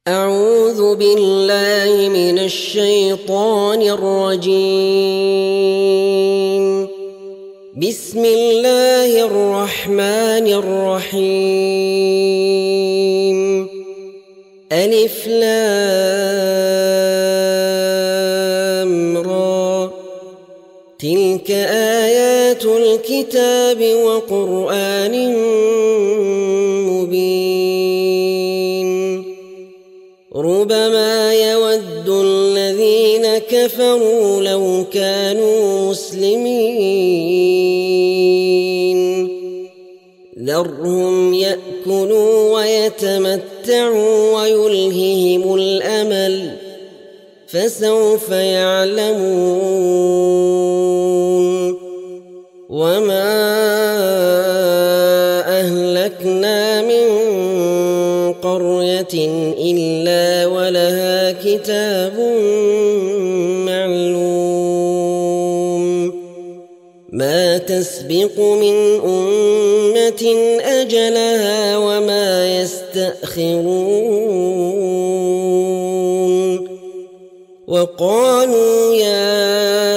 أعوذ بالله من الشيطان الرجيم. بسم الله الرحمن الرحيم. ألف لام را، تلك آيات الكتاب وقرآن مبين. ربما يود الذين كفروا لو كانوا مسلمين. ذرهم يأكلوا ويتمتعوا ويلههم الأمل، فسوف يعلمون. وما أهلكنا من قرية إلا ولها كتاب معلوم. ما تسبق من أمة أجلها وما يستأخرون. وقالوا يا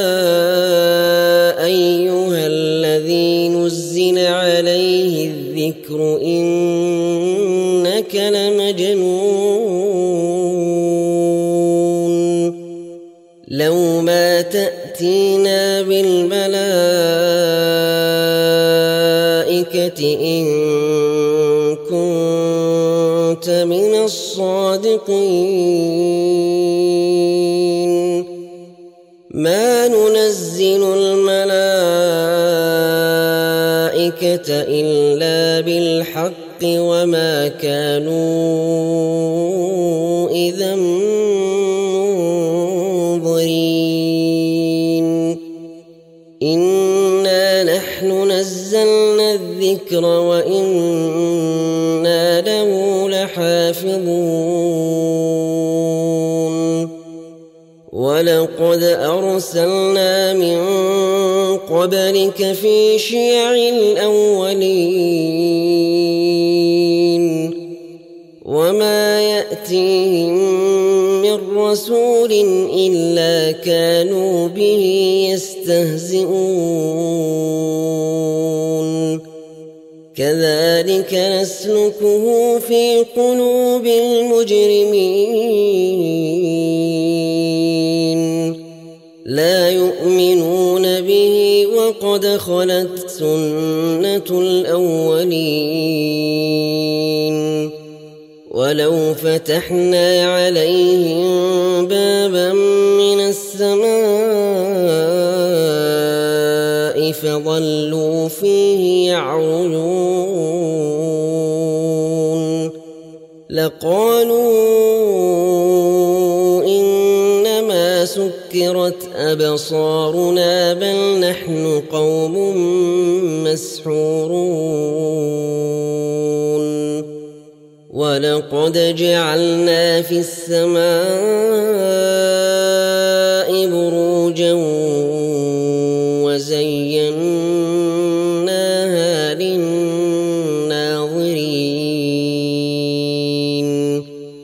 أيها الذي نزل عليه الذكر إنك لمجنون. لو ما تأتينا بالملائكة إن كنت من الصادقين. ما ننزل الملائكة إلا بالحق وما كانوا إذا منظرين. إنا نحن نزلنا الذكر وإنا له لحافظون. ولقد أرسلنا من قبلك في شيع الأولين. وما يأتيهم من رسول إلا كانوا به يستهزئون. كذلك نسلكه في قلوب المجرمين. لا يؤمنون به وقد خلت سنة الأولين. ولو فتحنا عليهم بابا من السماء فظلوا فيه يعرجون لقالوا إنما سكرت أبصارنا بل نحن قوم مسحورون. ولقد جعلنا في السماء بروجا وزيناها للناظرين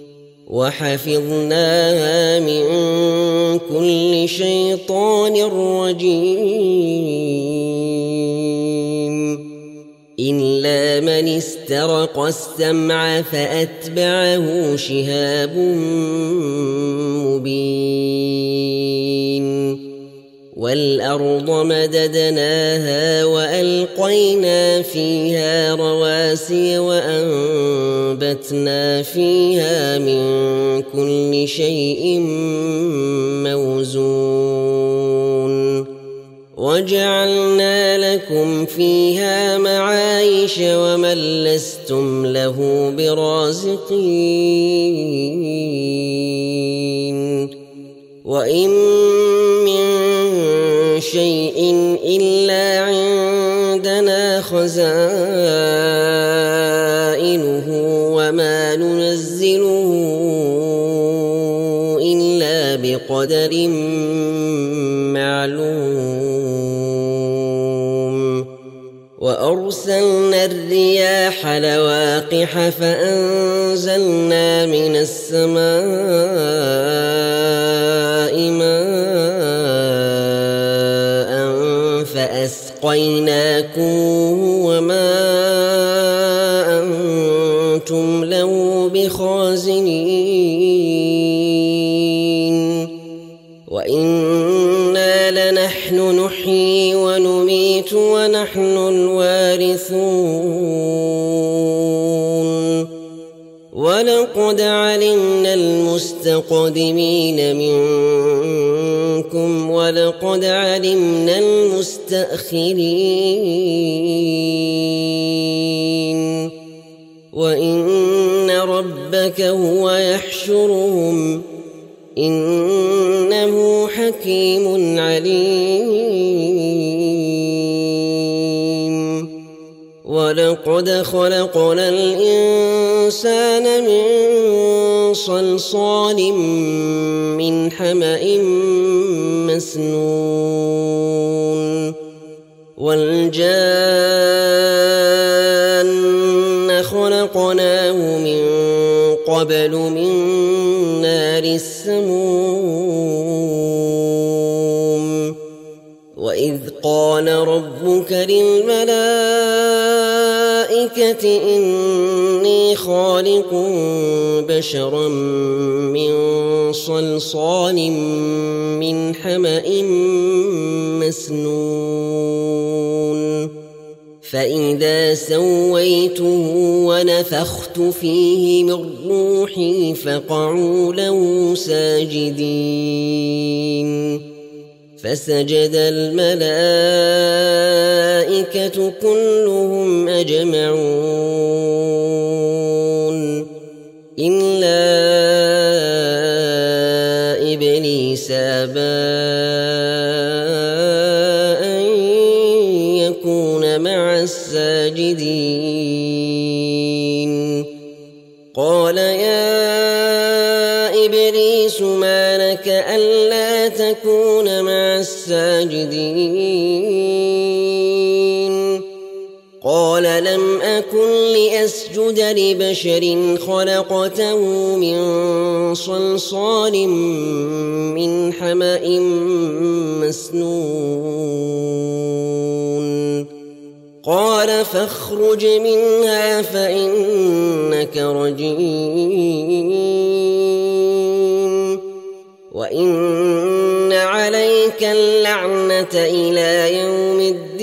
وحفظناها من كل شيطان رجيم. إلا من استرق السمع فأتبعه شهاب مبين. والأرض مددناها وألقينا فيها رواسي وأنبتنا فيها من كل شيء موزون. وجعلنا لكم فيها معايش ومن لستم له برازقين. وإن من شيء إلا عندنا خزائنه وما ننزله إلا بقدر معلوم. وأرسلنا الرياح لواقح فأنزلنا من السماء ماء فأسقيناكم وما أنتم له بخازنين وإنا لنحن نحيي ونميت ونحن الوارثون ولقد علمنا المستقدمين منكم ولقد علمنا المستأخرين وإن ربك هو يحشرهم إنه حكيم عليم ولقد خلقنا الإنسان من صلصال من حمأ مسنون والجان خلقناه من قبل من نار السموم وإذ قال ربك للملائكة إني خالق بشرا من صلصال من حمأ مسنون فإذا سويته ونفخت فيه من روحي فقعوا له ساجدين فسجد الملائكة كلهم أجمعون إلا إبليس أبى أن يكون مع الساجدين قال يا إبليس ما لك ألا تكون مع الساجدين قال لم أكن لأسجد لبشر خلقته من صلصال من حمأ مسنون قال فاخرج منها فإنك رجيم وإن عليك اللعنة إلى يوم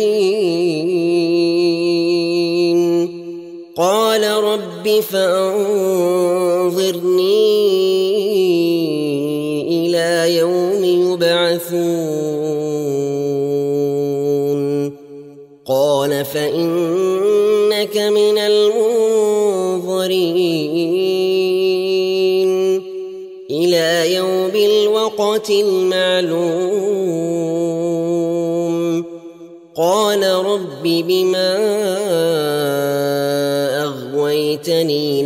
الدين قال رب فأنظرني إلى يوم يبعثون قال فإنك من المنظرين إلى يوم الوقت المعلوم قال رب بما أغويتني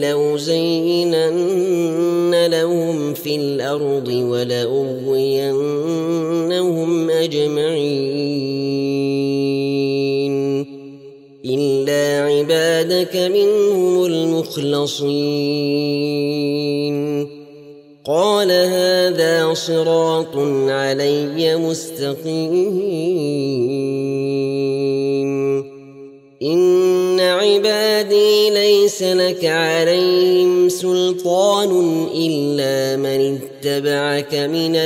لأزينن لهم في الأرض ولأغوينهم أجمعين إلا عبادك منهم المخلصين قال هذا صراط علي مستقيم إن عبادي ليس لك عليهم سلطان إلا من اتبعك من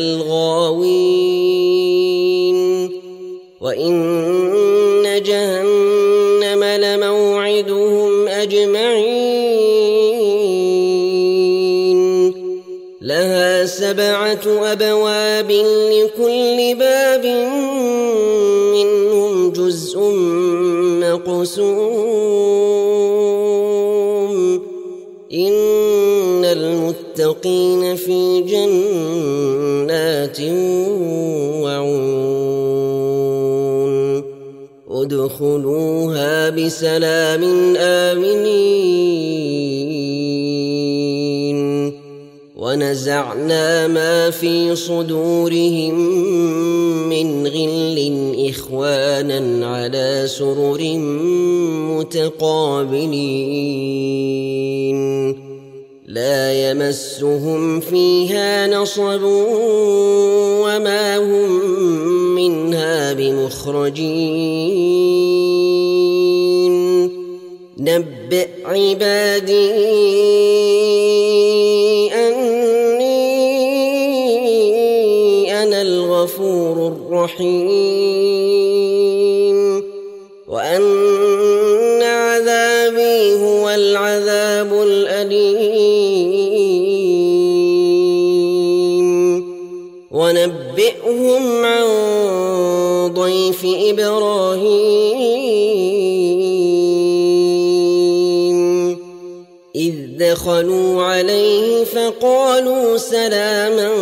الغاوين وإن جهنم لموعدهم أجمعين لها 7 أبواب لكل باب منهم جزء مقسوم إن المتقين في جنات وعيون ادخلوها بسلام آمنين ونزعنا ما في صدورهم من غل إخوانا على سرر متقابلين لا يمسهم فيها نصب وما هم منها بمخرجين نبئ عبادي الغفور الرحيم وأن عذابي هو العذاب الأليم ونبئهم عن ضيف إبراهيم إذ دخلوا عليه فقالوا سلاما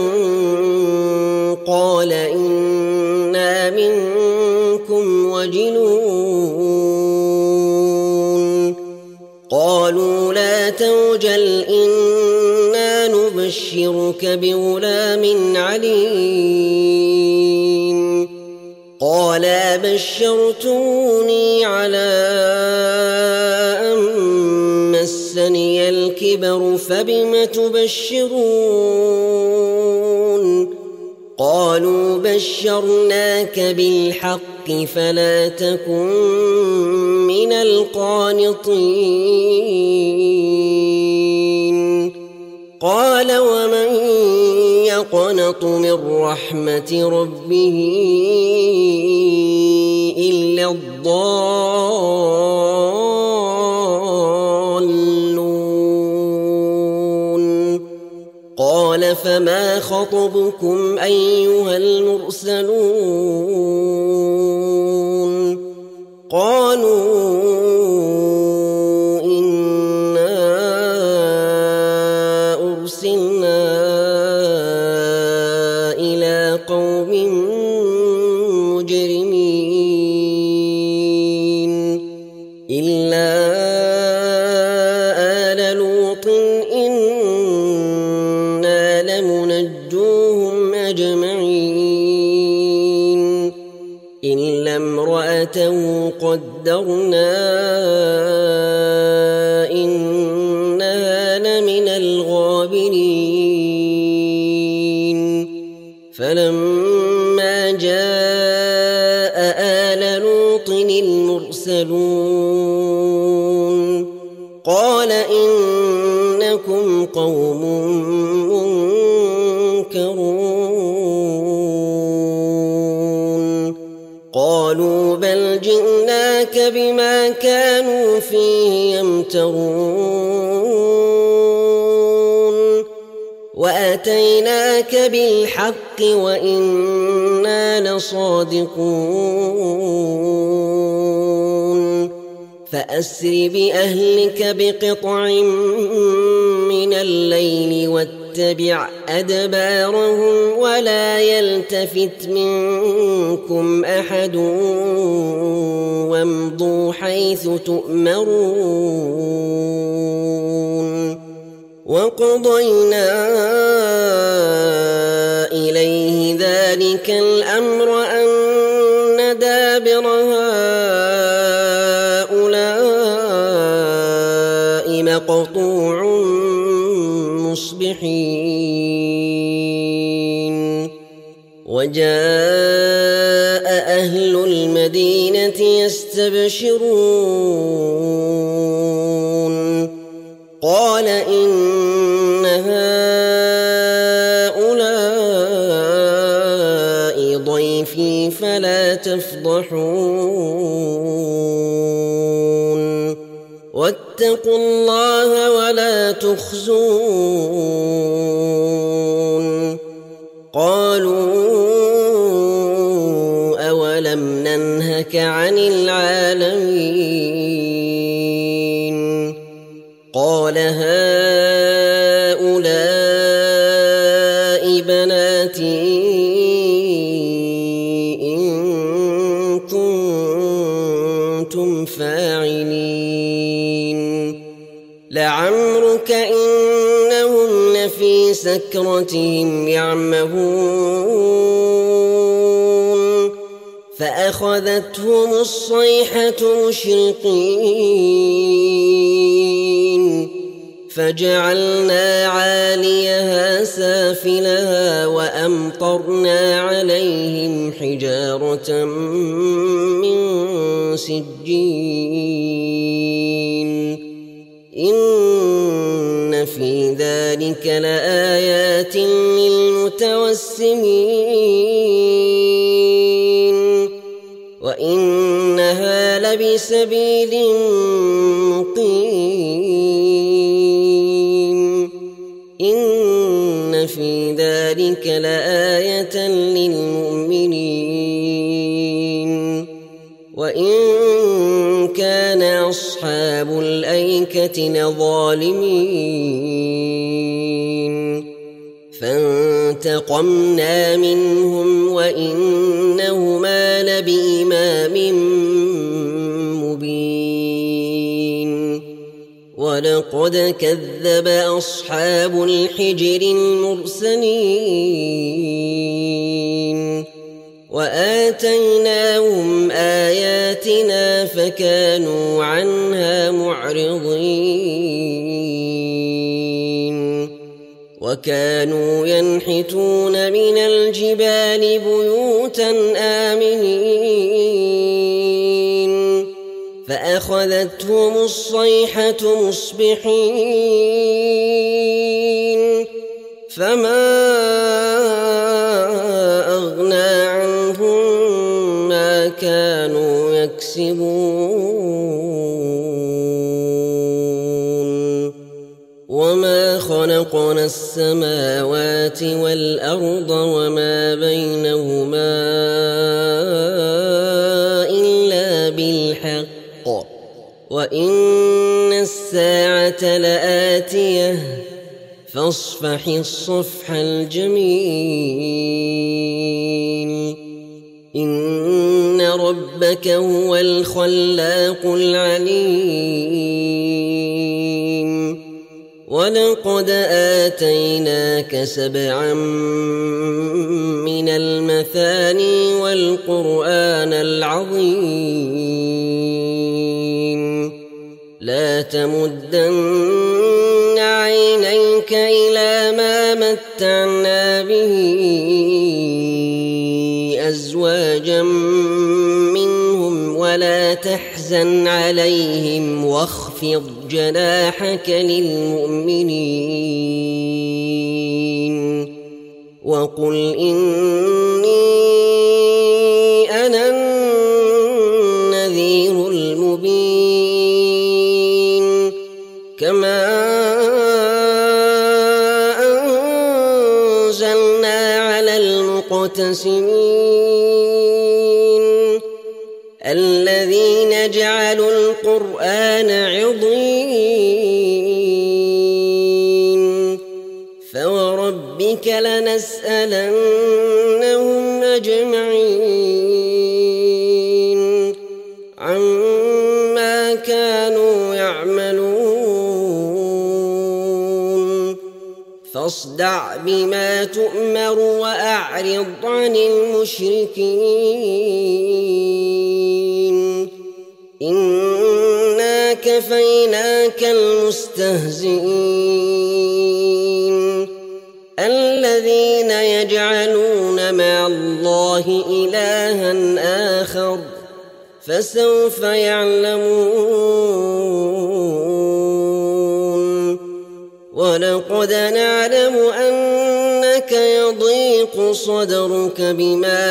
قال إنا منكم وجلون قالوا لا توجل إنا نبشرك بغلام عليم قال بشرتوني على أن مسني الكبر فبم تبشرون قالوا بشرناك بالحق فلا تكن من القانطين قال ومن يقنط من رحمة ربه إلا الضالون قال فما خطبكم أيها المرسلون قالوا إنا أرسلنا إلى قوم مجرمين إلا آل لوط إنا لمنجوهم أجمعين إلا امرأته قدرنا إنها لمن الغابرين فلما جاء آل لوط المرسلون قال إنكم قوم منكرون قالوا بل جئناك بما كانوا فيه يمترون وأتيناك بالحق وإنا لصادقون فأسر بأهلك بقطع من الليل واتبع أدبارهم ولا يلتفت منكم أحد وامضوا حيث تؤمرون وقضينا إليه ذلك الأمر أن دابر هؤلاء مقطوع مصبحين وجاء أهل المدينة يستبشرون قال إن هؤلاء ضيفي فلا تفضحون واتقوا الله ولا تخزون قالوا أولم ننهك عن العالمين قال هؤلاء بناتي إن كنتم فاعلين لعمرك إنهم لفي في سكرتهم يعمهون فأخذتهم الصيحة مشرقين فجعلنا عاليها سافلها وأمطرنا عليهم حجارة من سجين إن في ذلك لآيات للمتوسمين وإنها لبسبيل مقيم إن في ذلك لآية للمؤمنين وإن كان أصحاب الأيكة لظالمين فانتقمنا منهم وإنهما لبإمام مبين ولقد كذب أصحاب الحجر المرسلين وآتيناهم آياتنا فكانوا عنها معرضين وكانوا ينحتون من الجبال بيوتا آمنين فأخذتهم الصيحة مصبحين فما أغنى عنهم ما كانوا يكسبون وما خلقنا السماوات والأرض وما بينهما إلا بالحق وإن الساعة لآتية فاصفح الصفح الجميل إن ربك هو الخلاق العليم ولقد آتيناك 7 من المثاني والقرآن العظيم لا تمدن عينيك إلى ما متعنا به أزواجا منهم ولا تحزن عليهم واخفض جناحك للمؤمنين وقل إني أنا النذير المبين كما أنزلنا على المقتسمين الذين جعلوا القرآن عضين فوربك لنسألنهم أجمعين عما كانوا يعملون فاصدع بما تؤمر وأعرض عن المشركين إنا كفيناك المستهزئين الذين يجعلون مع الله إلها آخر فسوف يعلمون ولقد نعلم أنك يضيق صدرك بما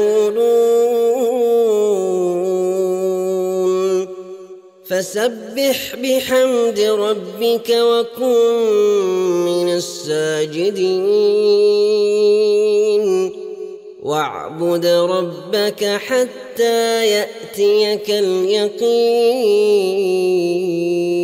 يقولون فسبح بحمد ربك وكن من الساجدين واعبد ربك حتى يأتيك اليقين